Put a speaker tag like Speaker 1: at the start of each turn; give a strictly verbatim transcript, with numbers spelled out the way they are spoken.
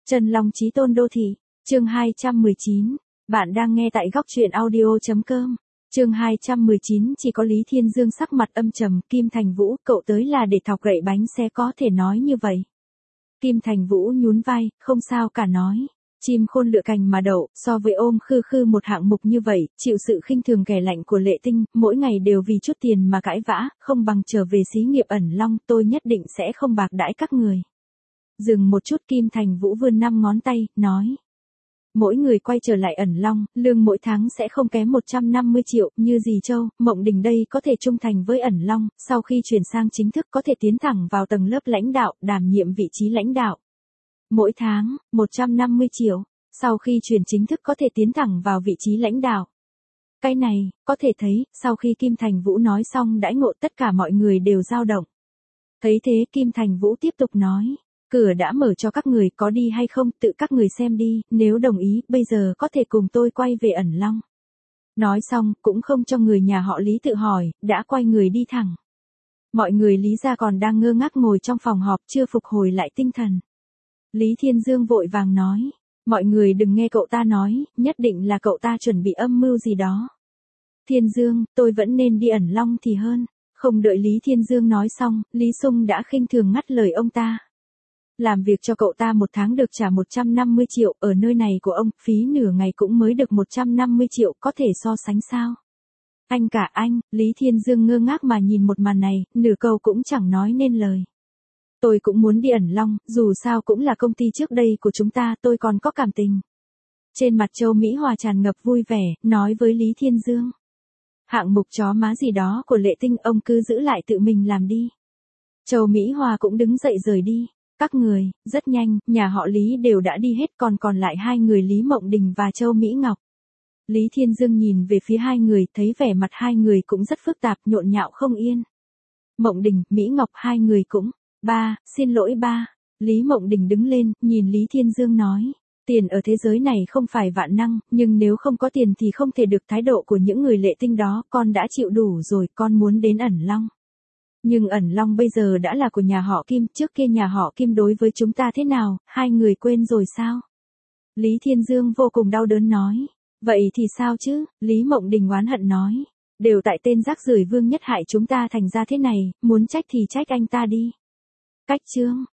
Speaker 1: Chân Long Chí Tôn Đô Thị, chương hai trăm mười chín. Bạn đang nghe tại góc truyện audio.com. Chương hai trăm mười chín chỉ có Lý Thiên Dương sắc mặt âm trầm, Kim Thành Vũ, cậu tới là để thọc gậy bánh xe có thể nói như vậy. Kim Thành Vũ nhún vai, không sao cả nói. Chim khôn lựa cành mà đậu, so với ôm khư khư một hạng mục như vậy, chịu sự khinh thường kẻ lạnh của Lệ Tinh, mỗi ngày đều vì chút tiền mà cãi vã, không bằng trở về xí nghiệp ẩn long, tôi nhất định sẽ không bạc đãi các người. Dừng một chút, Kim Thành Vũ vươn năm ngón tay, nói. Mỗi người quay trở lại ẩn long, lương mỗi tháng sẽ không kém một trăm năm mươi triệu, như dì Châu, Mộng Đình đây có thể trung thành với ẩn long, sau khi chuyển sang chính thức có thể tiến thẳng vào tầng lớp lãnh đạo, đảm nhiệm vị trí lãnh đạo. Mỗi tháng, một trăm năm mươi triệu, sau khi chuyển chính thức có thể tiến thẳng vào vị trí lãnh đạo. Cái này, có thể thấy, sau khi Kim Thành Vũ nói xong đãi ngộ tất cả mọi người đều dao động. Thấy thế Kim Thành Vũ tiếp tục nói. Cửa đã mở cho các người, có đi hay không, tự các người xem đi, nếu đồng ý, bây giờ có thể cùng tôi quay về ẩn long. Nói xong, cũng không cho người nhà họ Lý tự hỏi, đã quay người đi thẳng. Mọi người Lý gia còn đang ngơ ngác ngồi trong phòng họp chưa phục hồi lại tinh thần. Lý Thiên Dương vội vàng nói, mọi người đừng nghe cậu ta nói, nhất định là cậu ta chuẩn bị âm mưu gì đó. Thiên Dương, tôi vẫn nên đi ẩn long thì hơn. Không đợi Lý Thiên Dương nói xong, Lý Sung đã khinh thường ngắt lời ông ta. Làm việc cho cậu ta một tháng được trả một trăm năm mươi triệu, ở nơi này của ông, phí nửa ngày cũng mới được một trăm năm mươi triệu, có thể so sánh sao? Anh cả anh, Lý Thiên Dương ngơ ngác mà nhìn một màn này, nửa câu cũng chẳng nói nên lời. Tôi cũng muốn đi ẩn long, dù sao cũng là công ty trước đây của chúng ta, tôi còn có cảm tình. Trên mặt Châu Mỹ Hòa tràn ngập vui vẻ, nói với Lý Thiên Dương. Hạng mục chó má gì đó của Lệ Tinh ông cứ giữ lại tự mình làm đi. Châu Mỹ Hòa cũng đứng dậy rời đi. Các người, rất nhanh, nhà họ Lý đều đã đi hết còn còn lại hai người Lý Mộng Đình và Châu Mỹ Ngọc. Lý Thiên Dương nhìn về phía hai người, thấy vẻ mặt hai người cũng rất phức tạp, nhộn nhạo không yên. Mộng Đình, Mỹ Ngọc hai người cũng, ba, xin lỗi ba. Lý Mộng Đình đứng lên, nhìn Lý Thiên Dương nói, tiền ở thế giới này không phải vạn năng, nhưng nếu không có tiền thì không thể được thái độ của những người Lệ Tinh đó, con đã chịu đủ rồi, con muốn đến ẩn long. Nhưng ẩn long bây giờ đã là của nhà họ Kim, trước kia nhà họ Kim đối với chúng ta thế nào, hai người quên rồi sao? Lý Thiên Dương vô cùng đau đớn nói. Vậy thì sao chứ? Lý Mộng Đình oán hận nói. Đều tại tên rác rưởi Vương Nhất hại chúng ta thành ra thế này, muốn trách thì trách anh ta đi. Cách chương.